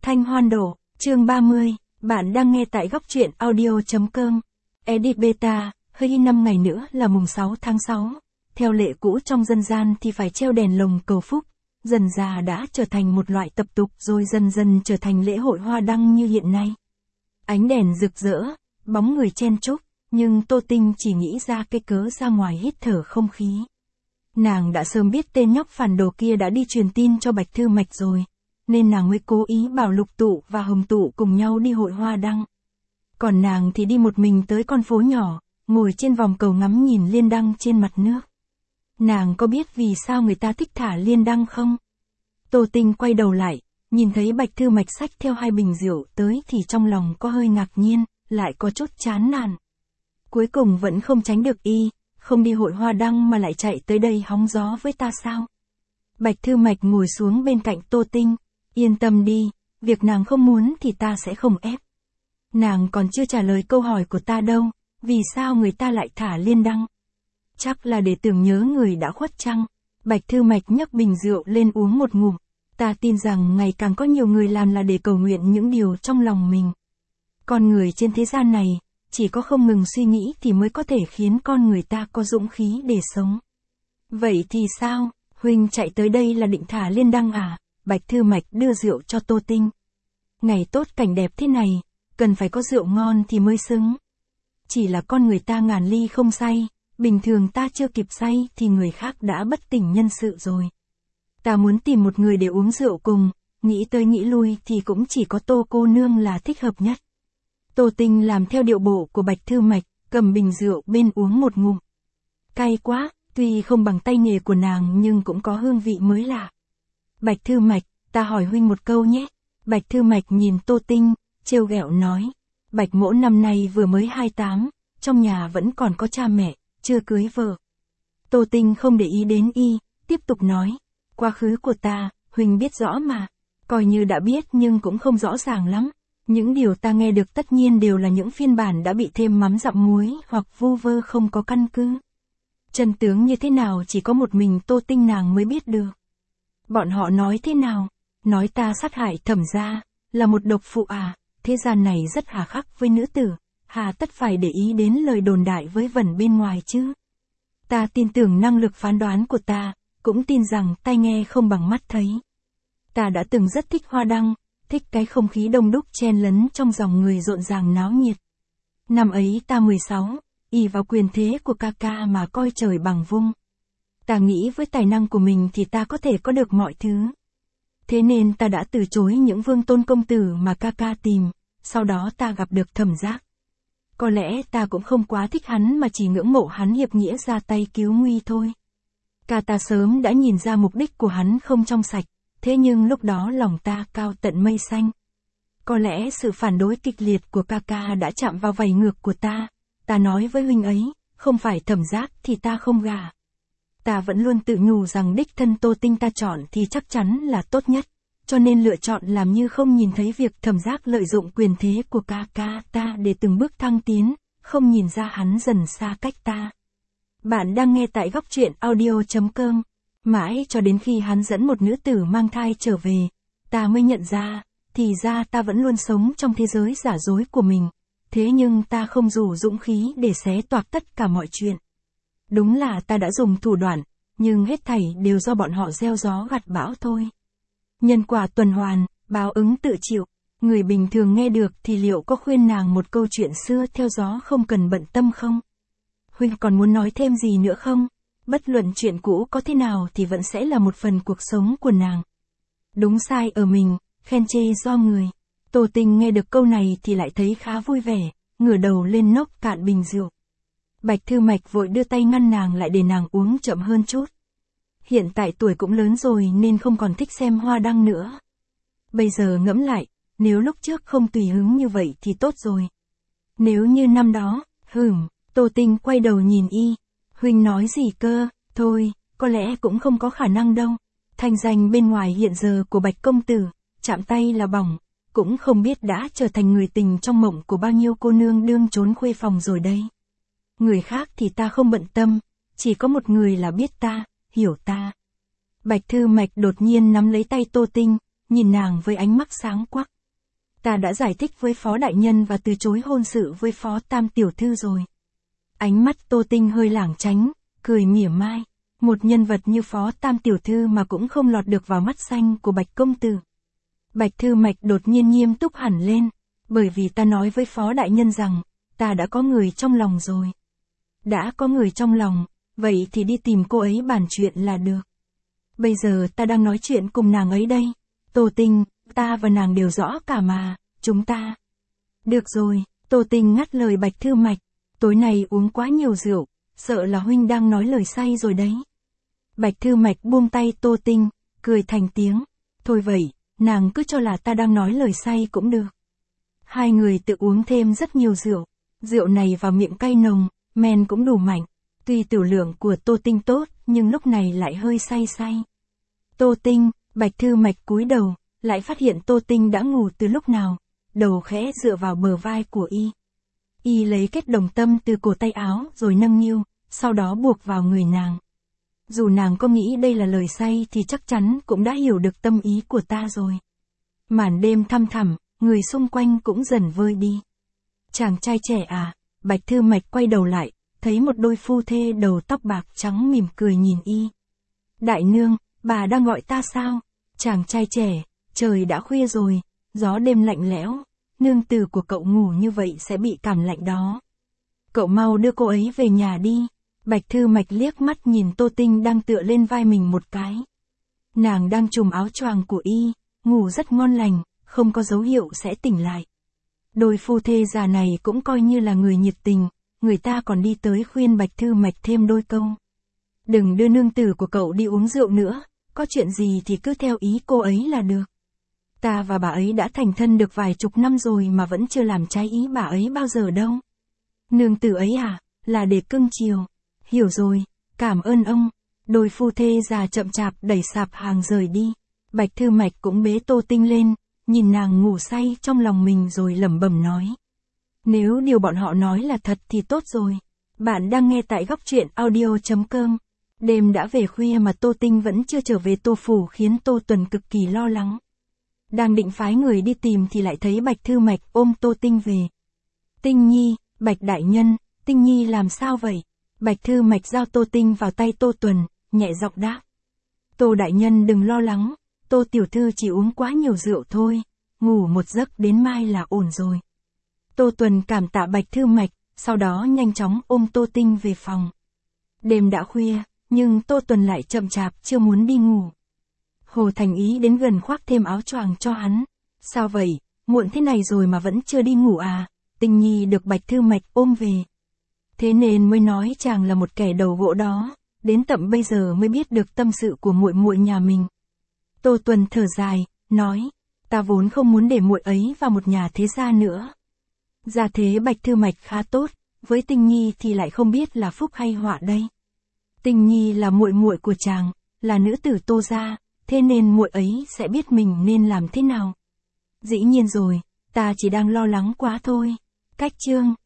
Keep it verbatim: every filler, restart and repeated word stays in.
Thanh Hoan Đổ, chương ba mươi, bạn đang nghe tại góc truyện audio.com. Edit Beta, hơi năm ngày nữa là mùng sáu tháng sáu. Theo lệ cũ trong dân gian thì phải treo đèn lồng cầu phúc, dần dà đã trở thành một loại tập tục rồi dần dần trở thành lễ hội hoa đăng như hiện nay. Ánh đèn rực rỡ, bóng người chen chúc, nhưng Tô Tinh chỉ nghĩ ra cái cớ ra ngoài hít thở không khí. Nàng đã sớm biết tên nhóc phản đồ kia đã đi truyền tin cho Bạch Thư Mạch rồi, nên nàng mới cố ý bảo Lục Tụ và Hồng Tụ cùng nhau đi hội hoa đăng. Còn nàng thì đi một mình tới con phố nhỏ, ngồi trên vòng cầu ngắm nhìn liên đăng trên mặt nước. Nàng có biết vì sao người ta thích thả liên đăng không? Tô Tinh quay đầu lại, nhìn thấy Bạch Thư Mạch xách theo hai bình rượu tới thì trong lòng có hơi ngạc nhiên, lại có chút chán nản. Cuối cùng vẫn không tránh được y, không đi hội hoa đăng mà lại chạy tới đây hóng gió với ta sao? Bạch Thư Mạch ngồi xuống bên cạnh Tô Tinh, yên tâm đi, việc nàng không muốn thì ta sẽ không ép. Nàng còn chưa trả lời câu hỏi của ta đâu, vì sao người ta lại thả liên đăng? Chắc là để tưởng nhớ người đã khuất chăng? Bạch Thư Mạch nhấc bình rượu lên uống một ngụm, ta tin rằng ngày càng có nhiều người làm là để cầu nguyện những điều trong lòng mình. Con người trên thế gian này, chỉ có không ngừng suy nghĩ thì mới có thể khiến con người ta có dũng khí để sống. Vậy thì sao, huynh chạy tới đây là định thả liên đăng à? Bạch Thư Mạch đưa rượu cho Tô Tinh. Ngày tốt cảnh đẹp thế này, cần phải có rượu ngon thì mới xứng. Chỉ là con người ta ngàn ly không say, bình thường ta chưa kịp say thì người khác đã bất tỉnh nhân sự rồi. Ta muốn tìm một người để uống rượu cùng, nghĩ tới nghĩ lui thì cũng chỉ có Tô cô nương là thích hợp nhất. Tô Tinh làm theo điệu bộ của Bạch Thư Mạch, cầm bình rượu bên uống một ngụm. Cay quá, tuy không bằng tay nghề của nàng nhưng cũng có hương vị mới lạ. Bạch Thư Mạch, ta hỏi huynh một câu nhé. Bạch Thư Mạch nhìn Tô Tinh, trêu ghẹo nói. Bạch mỗ năm nay vừa mới hai mươi tám, trong nhà vẫn còn có cha mẹ, chưa cưới vợ. Tô Tinh không để ý đến y, tiếp tục nói. Quá khứ của ta, huynh biết rõ mà. Coi như đã biết nhưng cũng không rõ ràng lắm. Những điều ta nghe được tất nhiên đều là những phiên bản đã bị thêm mắm dặm muối hoặc vu vơ không có căn cứ. Chân tướng như thế nào chỉ có một mình Tô Tinh nàng mới biết được. Bọn họ nói thế nào? Nói ta sát hại Thẩm gia, là một độc phụ à? Thế gian này rất hà khắc với nữ tử, hà tất phải để ý đến lời đồn đại với vẩn bên ngoài chứ. Ta tin tưởng năng lực phán đoán của ta, cũng tin rằng tai nghe không bằng mắt thấy. Ta đã từng rất thích hoa đăng, thích cái không khí đông đúc chen lấn trong dòng người rộn ràng náo nhiệt. Năm ấy ta mười sáu, ỷ vào quyền thế của ca ca mà coi trời bằng vung. Ta nghĩ với tài năng của mình thì ta có thể có được mọi thứ. Thế nên ta đã từ chối những vương tôn công tử mà ca ca tìm, sau đó ta gặp được Thẩm Giác. Có lẽ ta cũng không quá thích hắn mà chỉ ngưỡng mộ hắn hiệp nghĩa ra tay cứu nguy thôi. Ca ta sớm đã nhìn ra mục đích của hắn không trong sạch, thế nhưng lúc đó lòng ta cao tận mây xanh. Có lẽ sự phản đối kịch liệt của ca ca đã chạm vào vảy ngược của ta. Ta nói với huynh ấy, không phải Thẩm Giác thì ta không gả. Ta vẫn luôn tự nhủ rằng đích thân Tô Tinh ta chọn thì chắc chắn là tốt nhất, cho nên lựa chọn làm như không nhìn thấy việc Thẩm Giác lợi dụng quyền thế của ca ca ta để từng bước thăng tiến, không nhìn ra hắn dần xa cách ta. Bạn đang nghe tại góc truyện audio.com. Mãi cho đến khi hắn dẫn một nữ tử mang thai trở về, ta mới nhận ra, thì ra ta vẫn luôn sống trong thế giới giả dối của mình. Thế nhưng ta không đủ dũng khí để xé toạc tất cả mọi chuyện. Đúng là ta đã dùng thủ đoạn, nhưng hết thảy đều do bọn họ gieo gió gặt bão thôi. Nhân quả tuần hoàn, báo ứng tự chịu. Người bình thường nghe được thì liệu có khuyên nàng một câu chuyện xưa theo gió không cần bận tâm không? Huynh còn muốn nói thêm gì nữa không? Bất luận chuyện cũ có thế nào thì vẫn sẽ là một phần cuộc sống của nàng. Đúng sai ở mình, khen chê do người. Tô Tinh nghe được câu này thì lại thấy khá vui vẻ, ngửa đầu lên nốc cạn bình rượu. Bạch Thư Mạch vội đưa tay ngăn nàng lại để nàng uống chậm hơn chút. Hiện tại tuổi cũng lớn rồi nên không còn thích xem hoa đăng nữa. Bây giờ ngẫm lại, nếu lúc trước không tùy hứng như vậy thì tốt rồi. Nếu như năm đó, hửm, Tô Tinh quay đầu nhìn y. Huynh nói gì cơ? Thôi, có lẽ cũng không có khả năng đâu. Thanh danh bên ngoài hiện giờ của Bạch công tử, chạm tay là bỏng, cũng không biết đã trở thành người tình trong mộng của bao nhiêu cô nương đương trốn khuê phòng rồi đây. Người khác thì ta không bận tâm, chỉ có một người là biết ta, hiểu ta. Bạch Thư Mạch đột nhiên nắm lấy tay Tô Tinh, nhìn nàng với ánh mắt sáng quắc. Ta đã giải thích với phó đại nhân và từ chối hôn sự với phó tam tiểu thư rồi. Ánh mắt Tô Tinh hơi lảng tránh, cười mỉa mai. Một nhân vật như phó tam tiểu thư mà cũng không lọt được vào mắt xanh của Bạch công tử. Bạch Thư Mạch đột nhiên nghiêm túc hẳn lên, bởi vì ta nói với phó đại nhân rằng, ta đã có người trong lòng rồi. Đã có người trong lòng, vậy thì đi tìm cô ấy bàn chuyện là được. Bây giờ ta đang nói chuyện cùng nàng ấy đây. Tô Tinh, ta và nàng đều rõ cả mà, chúng ta. Được rồi, Tô Tinh ngắt lời Bạch Thư Mạch, tối nay uống quá nhiều rượu, sợ là huynh đang nói lời say rồi đấy. Bạch Thư Mạch buông tay Tô Tinh, cười thành tiếng, thôi vậy, nàng cứ cho là ta đang nói lời say cũng được. Hai người tự uống thêm rất nhiều rượu, rượu này vào miệng cay nồng, men cũng đủ mạnh, tuy tiểu lượng của Tô Tinh tốt, nhưng lúc này lại hơi say say. Tô Tinh, Bạch Thư Mạch cúi đầu, lại phát hiện Tô Tinh đã ngủ từ lúc nào, đầu khẽ dựa vào bờ vai của y. Y lấy kết đồng tâm từ cổ tay áo rồi nâng niu, sau đó buộc vào người nàng. Dù nàng có nghĩ đây là lời say thì chắc chắn cũng đã hiểu được tâm ý của ta rồi. Màn đêm thăm thẳm, người xung quanh cũng dần vơi đi. Chàng trai trẻ à, Bạch Thư Mạch quay đầu lại, thấy một đôi phu thê đầu tóc bạc trắng mỉm cười nhìn y. Đại nương, bà đang gọi ta sao? Chàng trai trẻ, trời đã khuya rồi, gió đêm lạnh lẽo, nương tử của cậu ngủ như vậy sẽ bị cảm lạnh đó. Cậu mau đưa cô ấy về nhà đi. Bạch Thư Mạch liếc mắt nhìn Tô Tinh đang tựa lên vai mình một cái. Nàng đang trùm áo choàng của y, ngủ rất ngon lành, không có dấu hiệu sẽ tỉnh lại. Đôi phu thê già này cũng coi như là người nhiệt tình, người ta còn đi tới khuyên Bạch Thư Mạch thêm đôi câu. Đừng đưa nương tử của cậu đi uống rượu nữa, có chuyện gì thì cứ theo ý cô ấy là được. Ta và bà ấy đã thành thân được vài chục năm rồi mà vẫn chưa làm trái ý bà ấy bao giờ đâu. Nương tử ấy à, là để cưng chiều. Hiểu rồi, cảm ơn ông. Đôi phu thê già chậm chạp đẩy sạp hàng rời đi. Bạch Thư Mạch cũng bế Tô Tinh lên, nhìn nàng ngủ say trong lòng mình rồi lẩm bẩm nói. Nếu điều bọn họ nói là thật thì tốt rồi. Bạn đang nghe tại góc truyện audio chấm com. Đêm đã về khuya mà Tô Tinh vẫn chưa trở về Tô Phủ khiến Tô Tuần cực kỳ lo lắng. Đang định phái người đi tìm thì lại thấy Bạch Thư Mạch ôm Tô Tinh về. Tinh Nhi, Bạch Đại Nhân, Tinh Nhi làm sao vậy? Bạch Thư Mạch giao Tô Tinh vào tay Tô Tuần, nhẹ giọng đáp. Tô Đại Nhân đừng lo lắng, Tô Tiểu Thư chỉ uống quá nhiều rượu thôi, ngủ một giấc đến mai là ổn rồi. Tô Tuần cảm tạ Bạch Thư Mạch, sau đó nhanh chóng ôm Tô Tinh về phòng. Đêm đã khuya, nhưng Tô Tuần lại chậm chạp chưa muốn đi ngủ. Hồ Thành Ý đến gần khoác thêm áo choàng cho hắn. Sao vậy, muộn thế này rồi mà vẫn chưa đi ngủ à? Tinh Nhi được Bạch Thư Mạch ôm về. Thế nên mới nói chàng là một kẻ đầu gỗ đó, đến tận bây giờ mới biết được tâm sự của muội muội nhà mình. Tô Tuần thở dài, nói, ta vốn không muốn để muội ấy vào một nhà thế gia nữa. Gia thế Bạch Thư Mạch khá tốt, với Tinh Nhi thì lại không biết là phúc hay họa đây. Tinh Nhi là muội muội của chàng, là nữ tử Tô gia, thế nên muội ấy sẽ biết mình nên làm thế nào. Dĩ nhiên rồi, ta chỉ đang lo lắng quá thôi. Cách chương